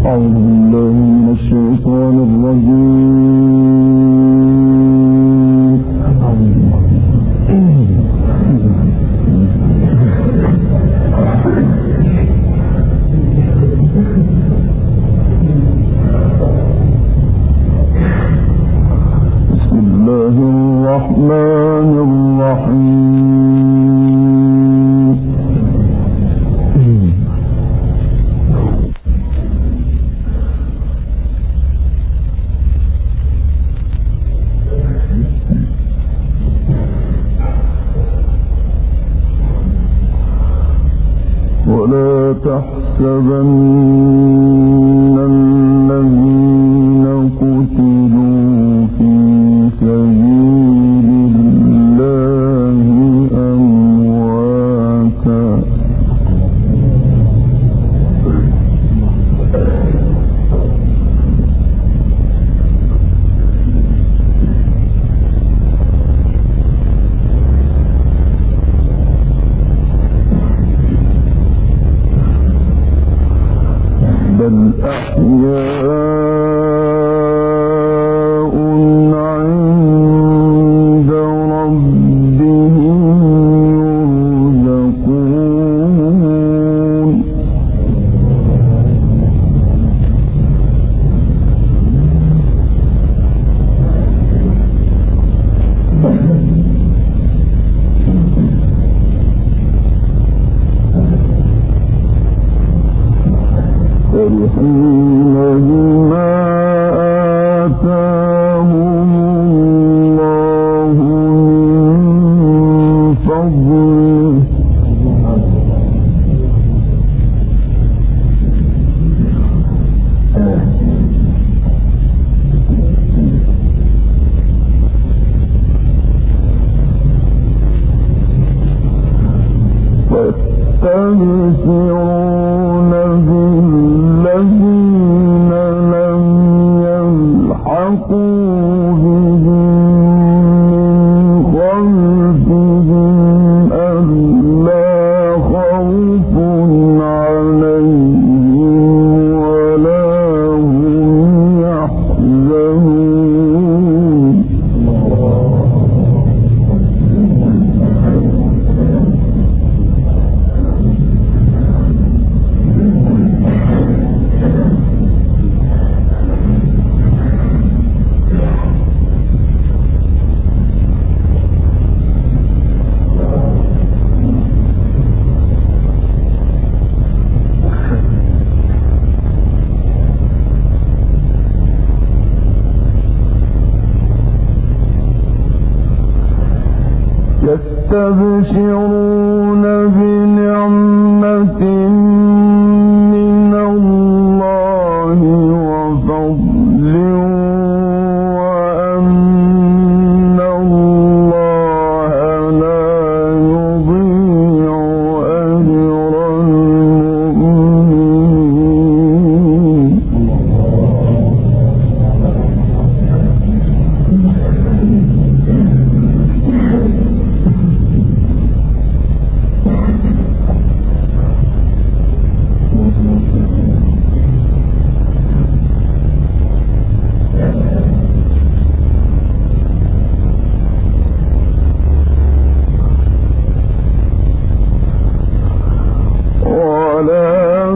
أعوذ بالله من الشيطان الرجيم. بسم الله الرحمن الرحيم. ولا تحسبن الذين قتلوا في سبيل الله أمواتا بل أحياء عند ربهم يرزقون. فرحين بما آتاهم الله من فضله ويستبشرون بالذين لم يلحقوا بهم من خلفهم ألا خوف عليهم ولا هم يحزنون. يستبشرون بنعمة من الله وفضل وأن الله لا يضيع أجر المؤمنين. ولا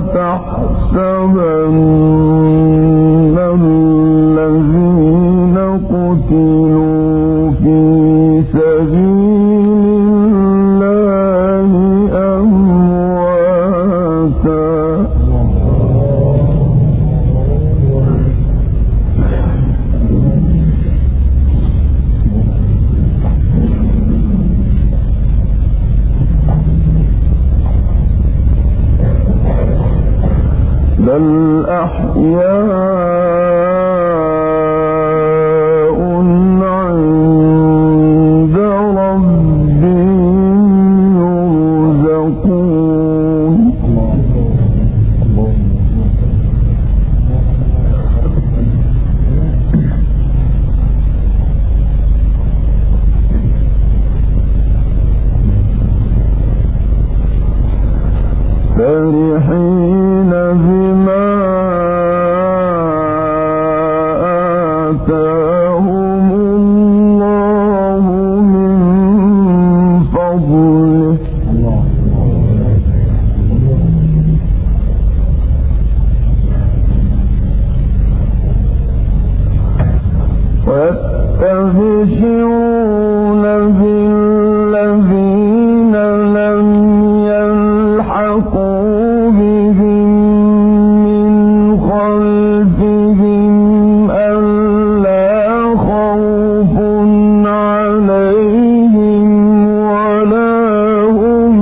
تحسبن الذين قتلوا في سبيل الله أمواتا بل أحياء عند ربهم يرزقون. فرحين بما يستبشرون بالذين لم يلحقوا بهم من خلفهم ألا خوف عليهم ولا هم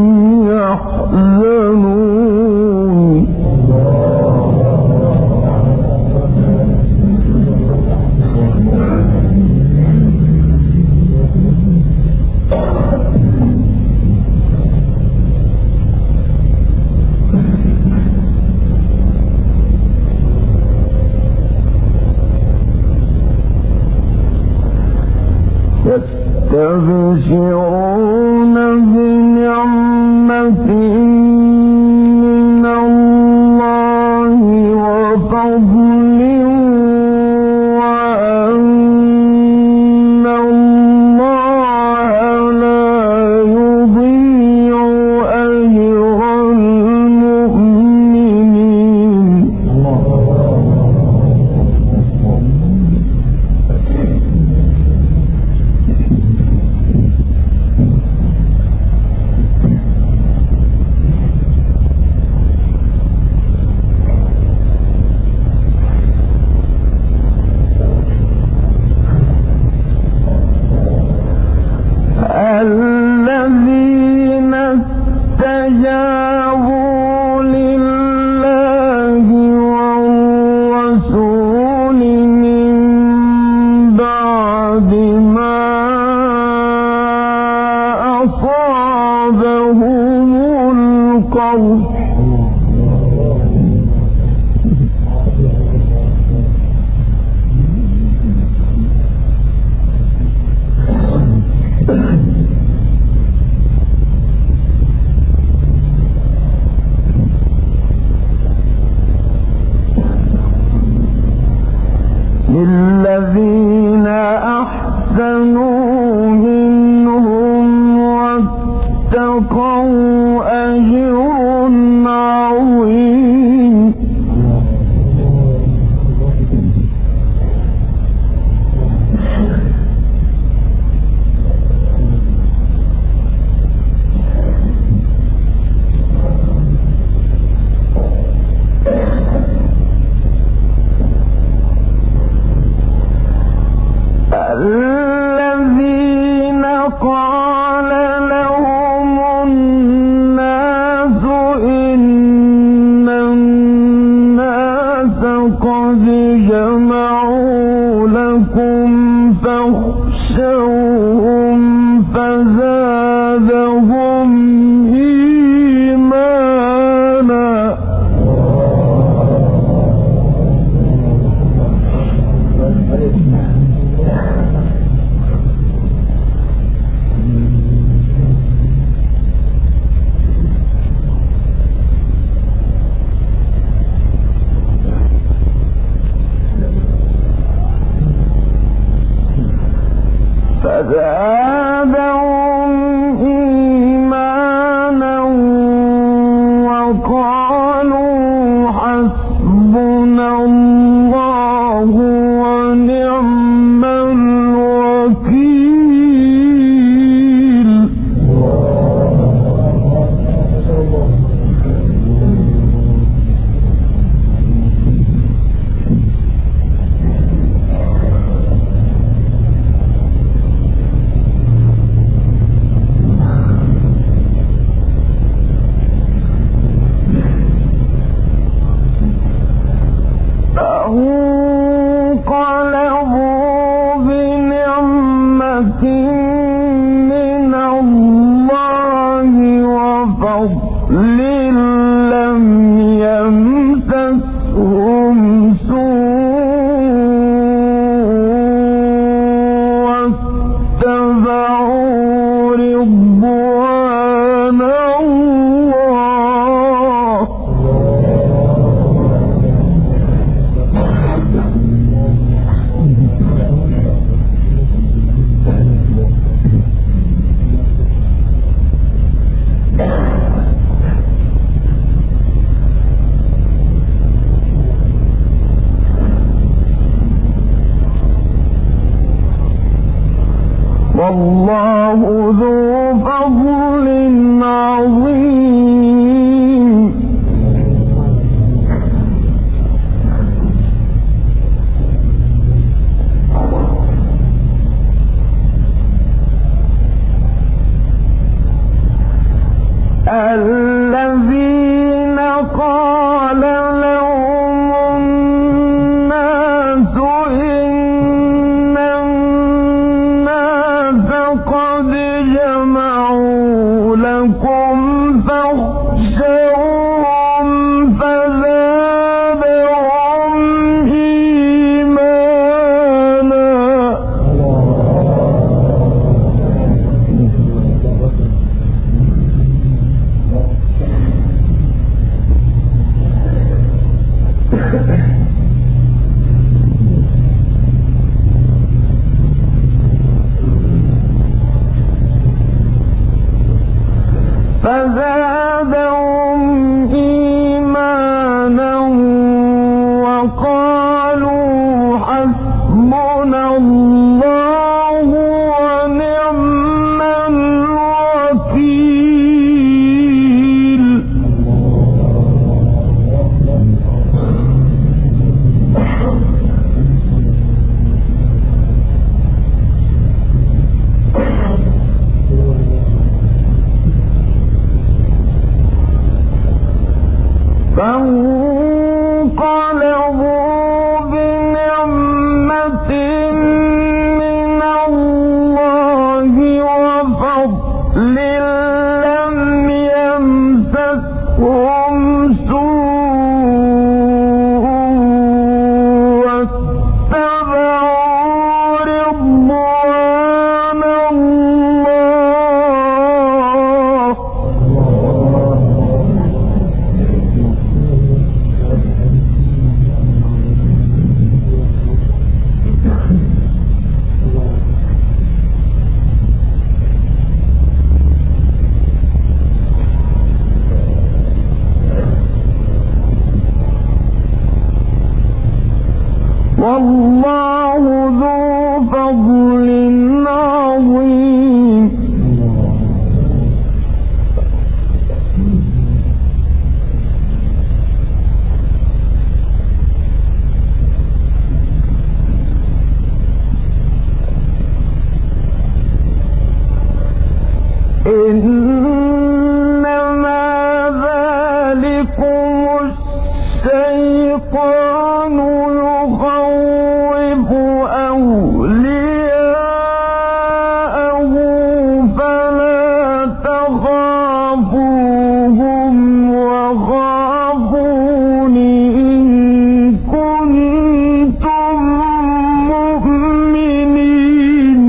يحزنون يستبشرون بنعمة من الله وفضل وأن الله لا يضيع أجر المؤمنين الذين استجابوا لله والرسول من بعد ما أصابهم القرح للذين أحسنوا منهم واتقوا أجر عظيم الذين قال لهم الناس إن الناس قد جمعوا لكم فاخشوهم فزادهم إيمانا فزادهم إيمانا وقالوا حسبنا الله ونعم الوكيل والله ذو فضل عظيم. الذين قال لهم الناس إن الناس قد جمعوا لكم فاخشوهم فزادهم إيمانا. فزادهم إيمانا وقالوا حسبنا الله ونعم الوكيل. فانقلبوا بنعمة من الله وفضل لم يمسسهم سوء واتبعوا رضوان الله. والله ذو فضل عظيم. إنما ذلكم الشيطان يخوف أولياءه فلا تخافوهم وخافون إن كنتم مؤمنين.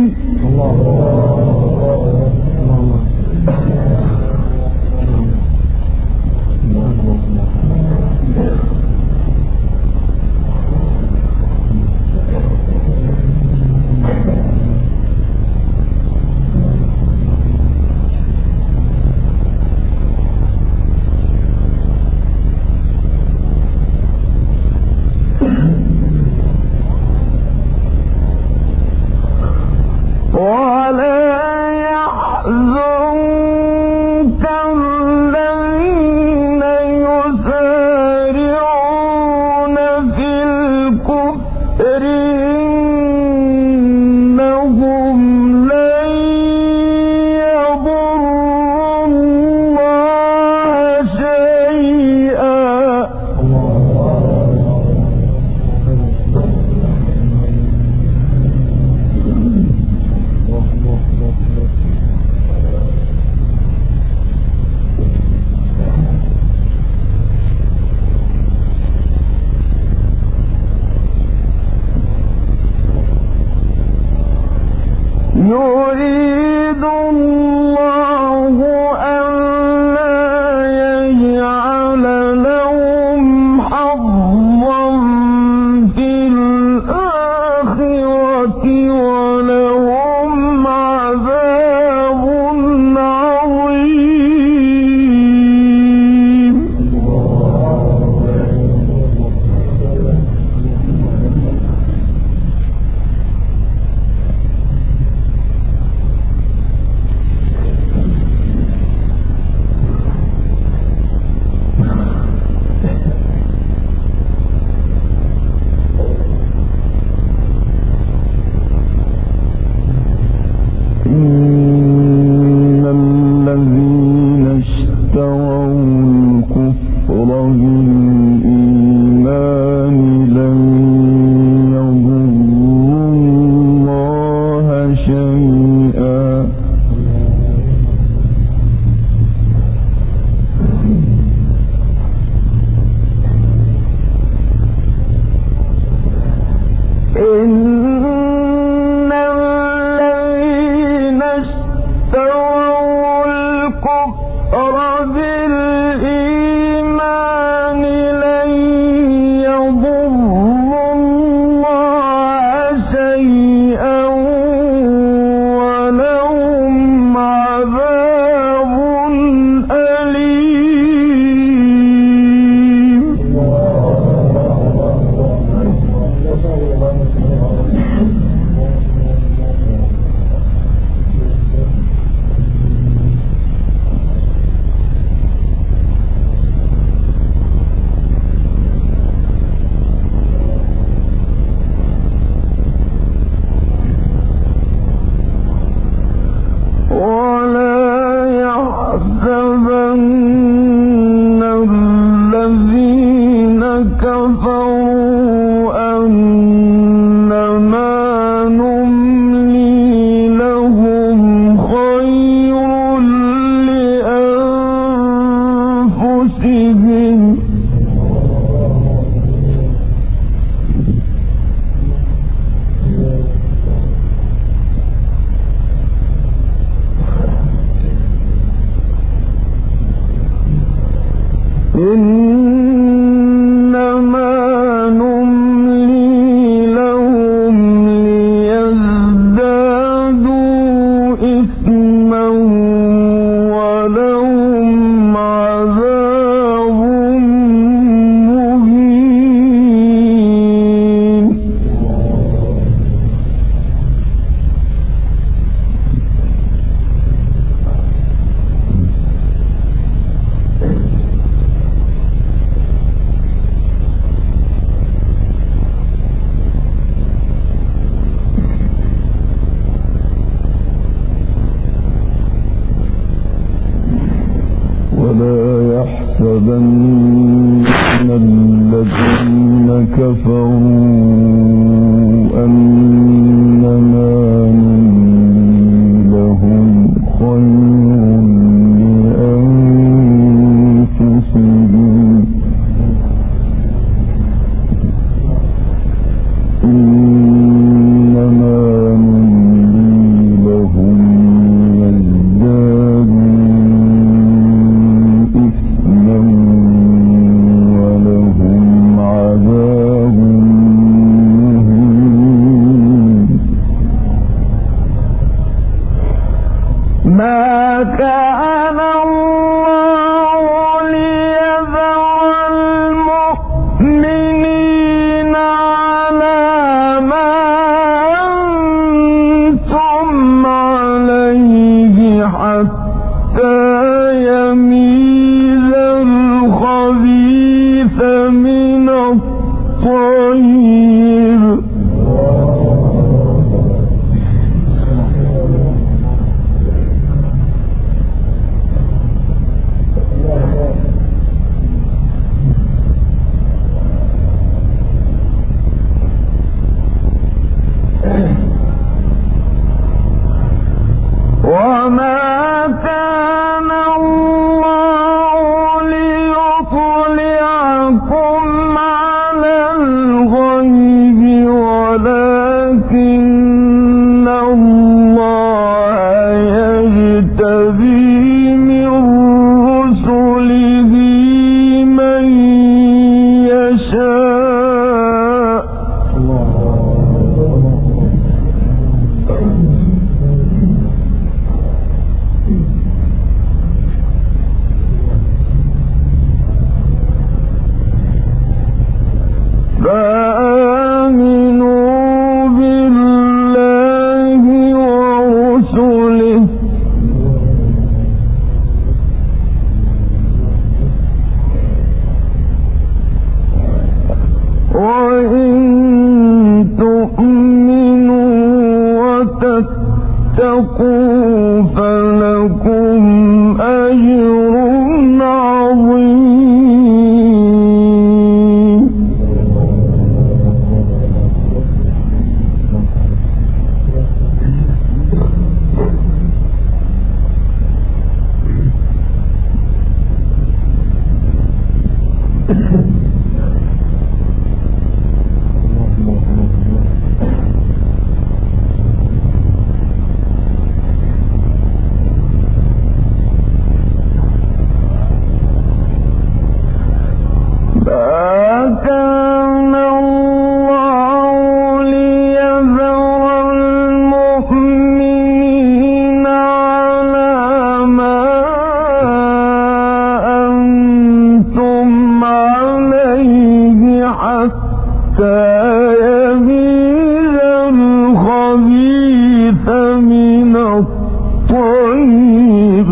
ولا يحزنك الذين يسارعون في الكفر إنهم لن يضروا الله شيئا. يريد الله ألا يجعل لهم حظا في الآخرة ولهم عذاب عظيم. لتحسبن الذين كفروا أنما نملي لهم خير لأنفسهم إنما نملي لهم يزدادوا إثما ولهم عذاب مهين ما كان الله ليذر المؤمنين على ما أنتم عليه حتى يميز الخبيث من الطيب وما كان الله ليطلعكم على الغيب ولكن الله يجتبي من رسله من يشاء فآمنوا بالله ورسله وإن تؤمنوا وتتقوا فلكم أجر عظيم كان الله ليذر المؤمنين على ما أنتم عليه حتى يميز الخبيث من الطيب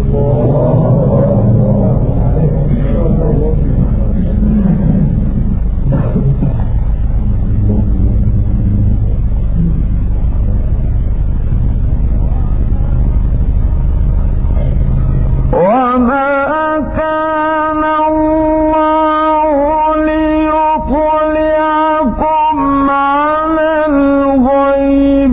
وما كان الله ليطلعكم على الغيب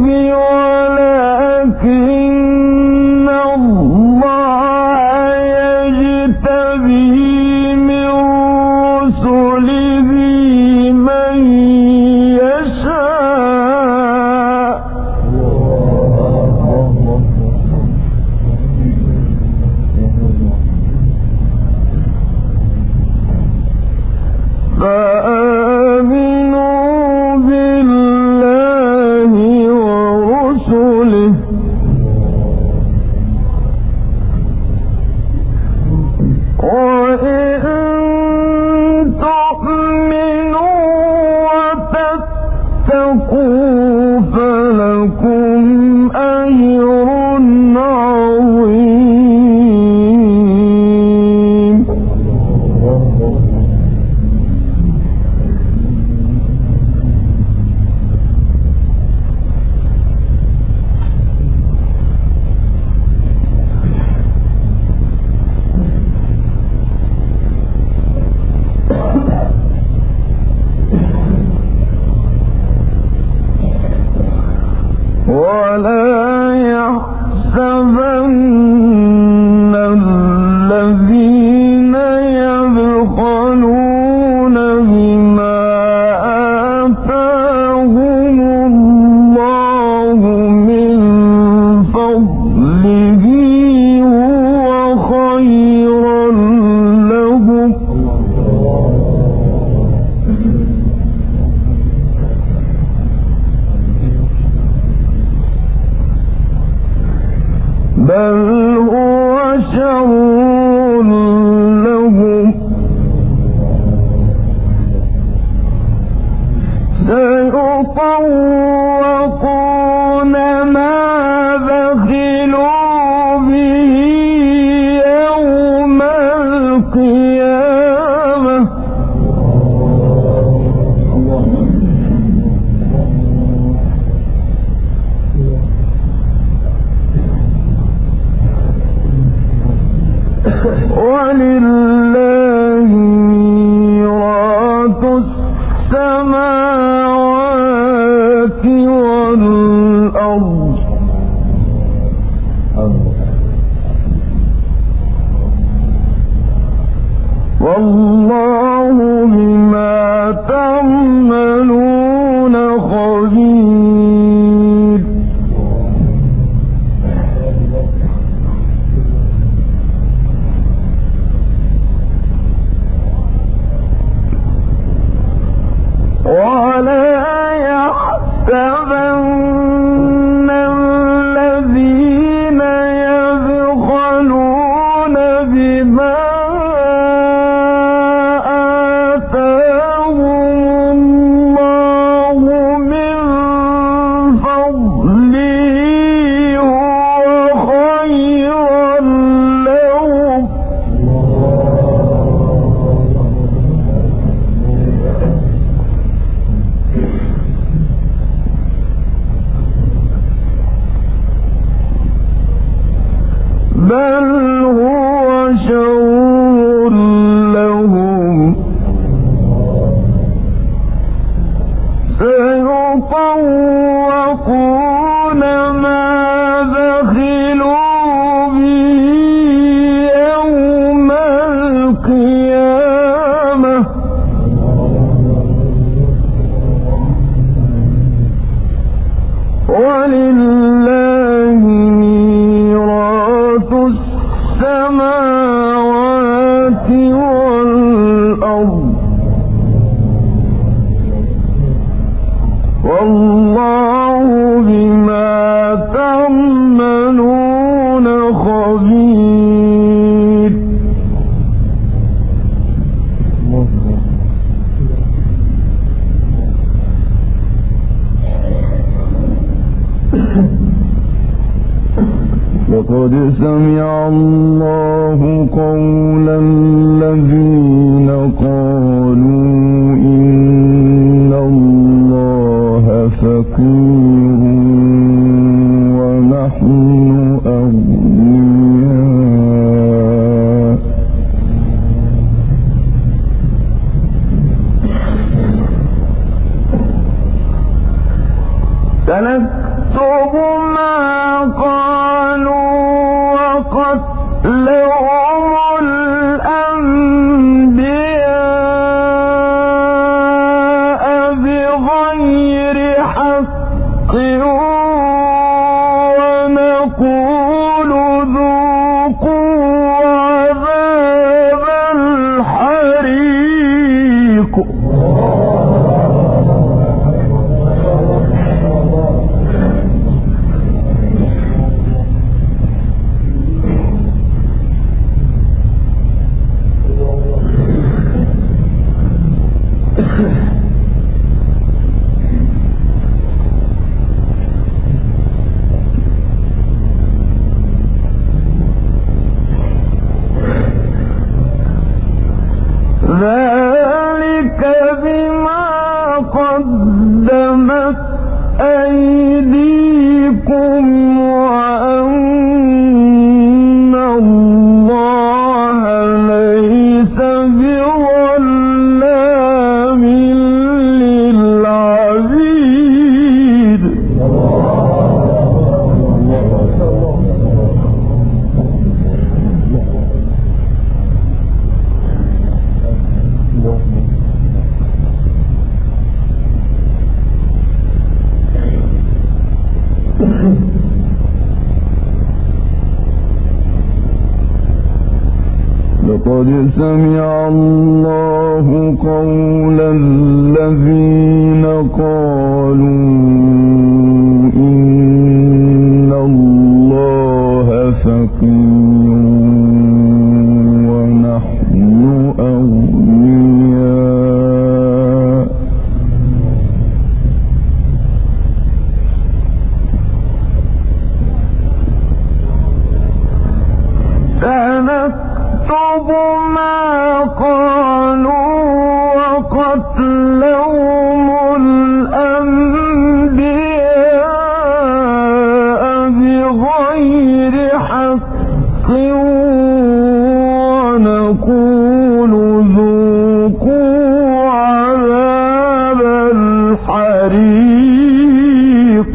ولكن الله يجتبي من رسله من يشاء فآمنوا بالله ورسله وإن تؤمنوا لقد سمع الله قول الذين قالوا إن الله فقير ونحن أغنياء سنكتب ما قالوا وقتلهم الأنبياء بغير حق ونقول ذوقوا عذاب الحريق ذلك بما قدمت أيديكم وأن الله ليس بظلام للعبيد قد سمع الله قول الذين قالوا إن الله فقير ونحن أغنياء سنكتب ما قالوا وقتلهم الأنبياء بغير حق ونقول ذوقوا عذاب الحريق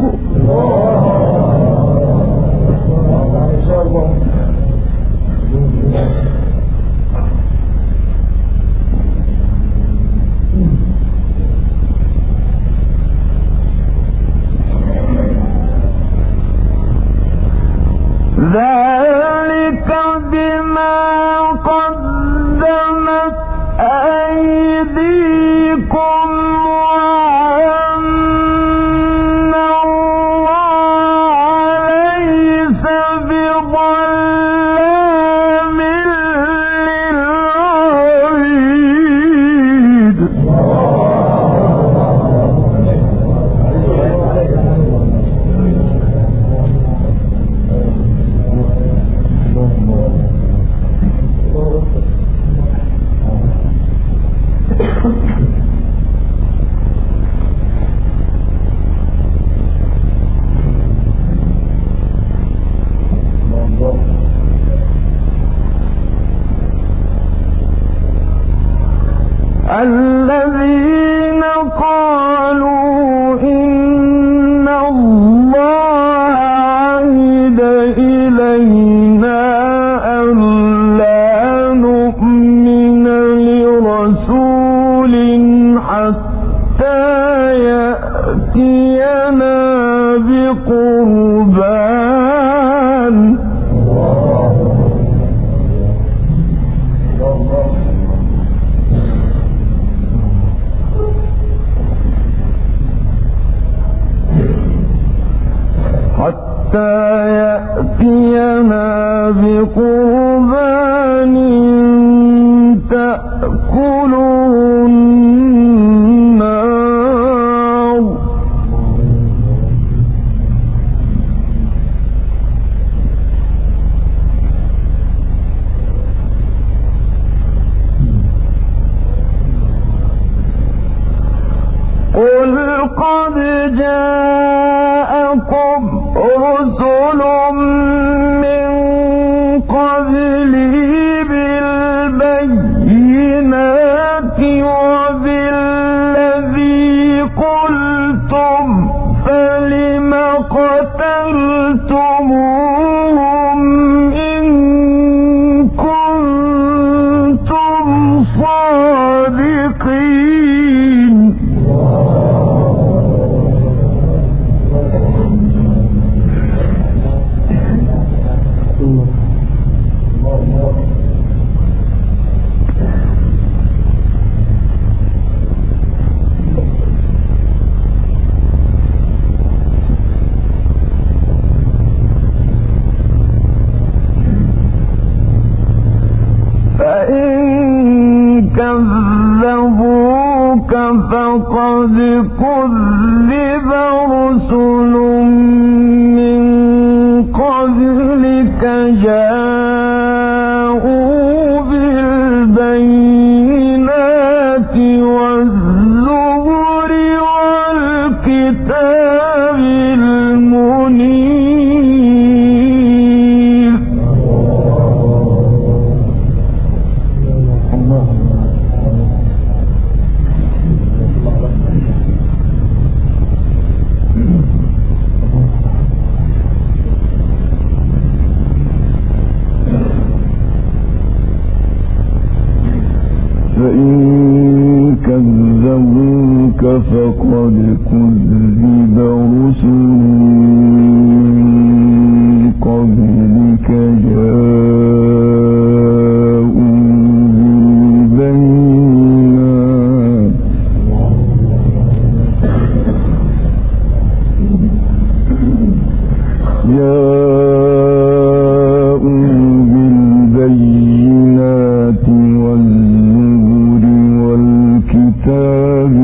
ذلك بما قدمت أيديكم وأن الله ليس بظلام للعبيد الذين قالوا إن الله عهد إلينا ألا نؤمن لرسول حتى يأتينا بقربان تأكله النار قل قد جاءكم رسل من قبلي بالبينات وبالذي قلتم فلم قتلتموهم إن كنتم صادقين فإن كذبوك فقد كذب رسل من قبلك جاءوا بالبينات والزبر والكتاب المنير فإن كذبوك فقد كذب رسل من قبلك جاءوا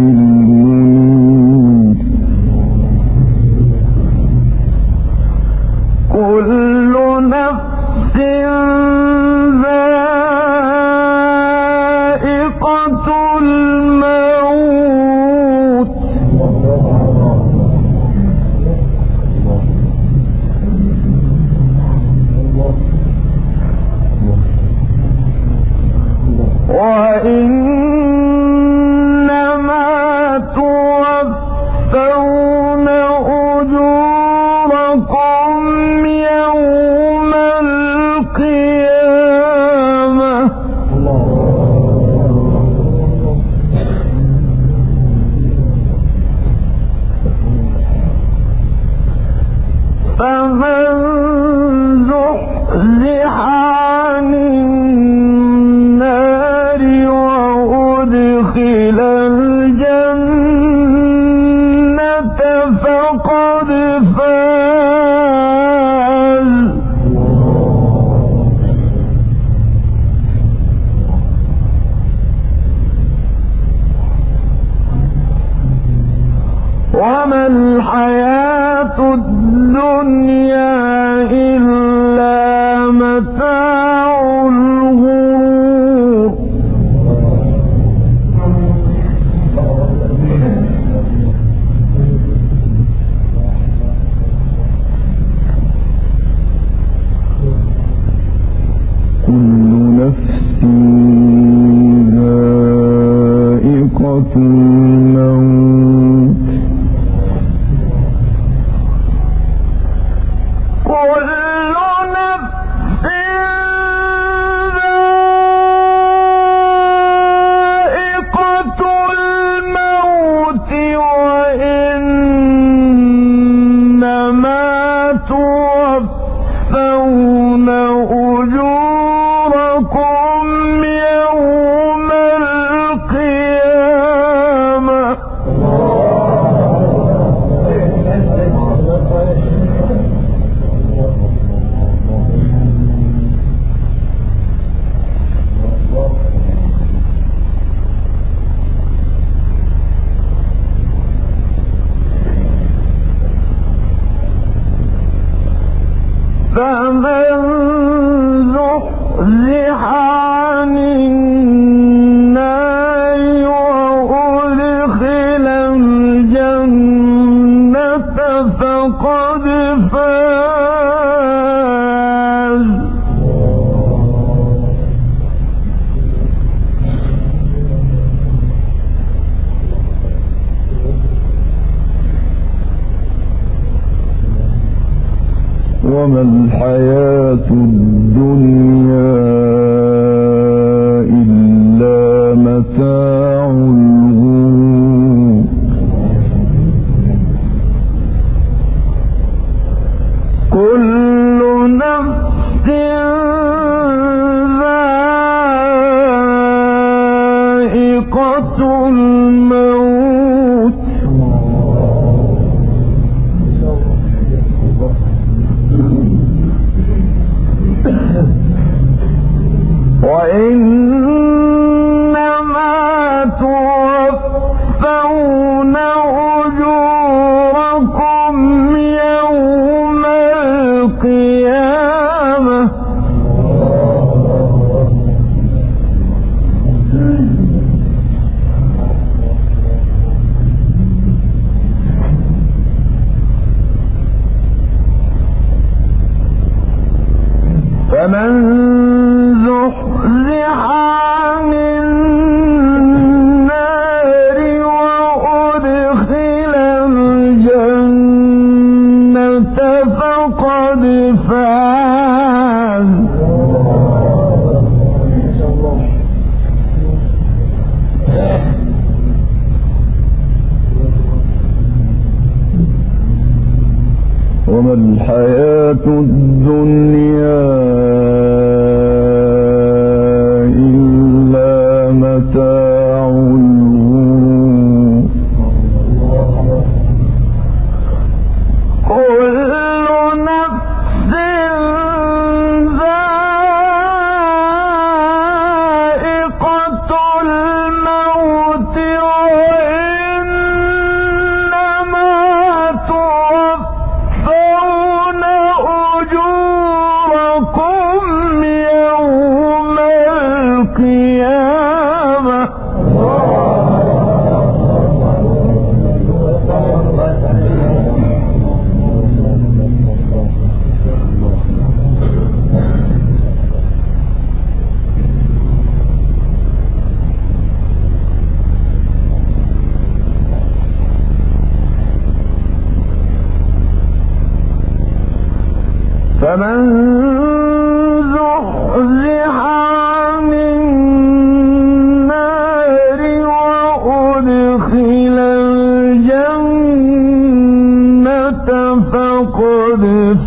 المنير كل نفس ذائقة الموت وإنما توفون أجوركم يوم القيامة فمن زحزح عن النار وأدخل الجنة فقد فاز وما الحياة الدنيا إلا متاع الغرور كل نفس ذائقة الموت كل نفس ذائقة الموت وإنما توفون أجوركم يوم القيامة فمن زحزح عن النار وأدخل الجنة فقد فاز وما الحياة الدنيا إلا متاع الغرور كل نفس ذائقة الموت وإنما توفون أجوركم يوم القيامة فمن زحزح عن النار وأدخل الجنة فقد فاز وما الحياة الدنيا إلا متاع الغرور كل نفس ذائقة الموت وإنما فمن زحزح عن النار وأدخل الجنة فقد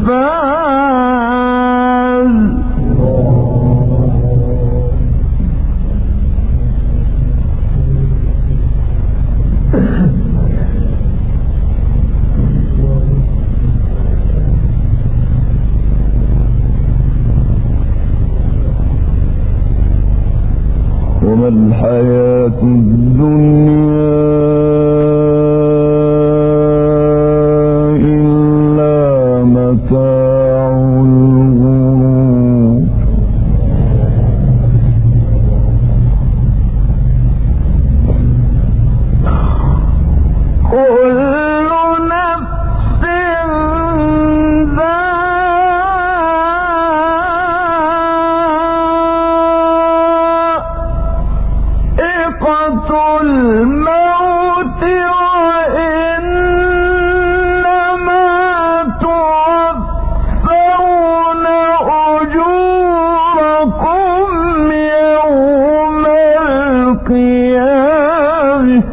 فاز. وما الحياة الدنيا إلا متاع الغرور. كل نفس الموت وإنما توفون أجوركم يوم القيامة.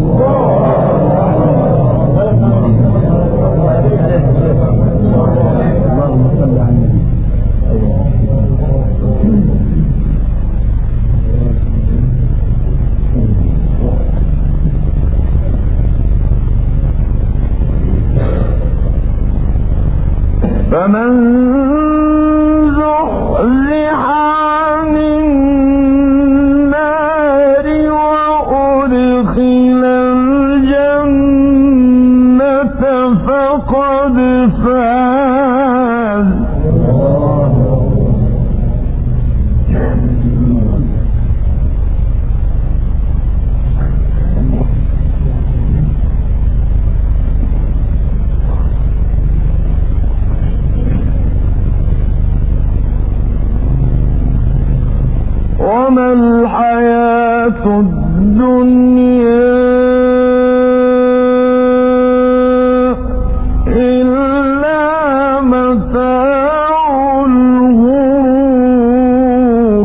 فمن زحزح عن النار وأدخل الجنة فقد فاز. وما الحياة الدنيا إلا متاع الغرور.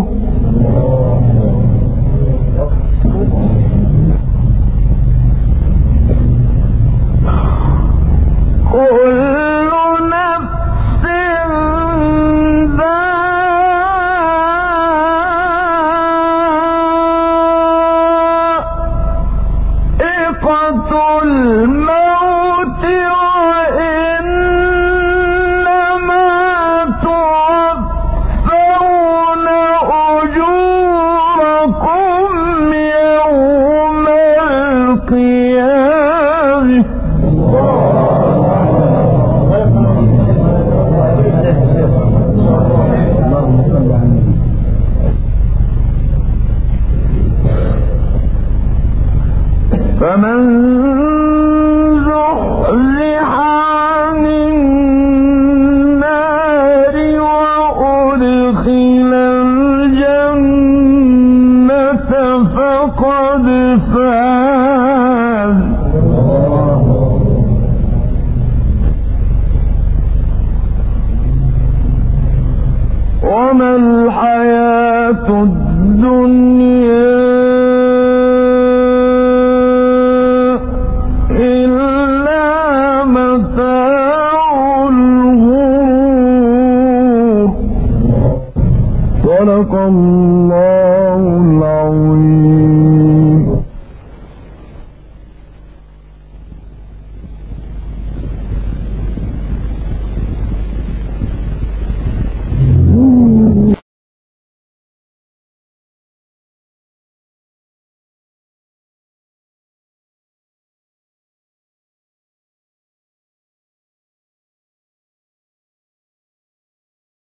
كل نفس الموت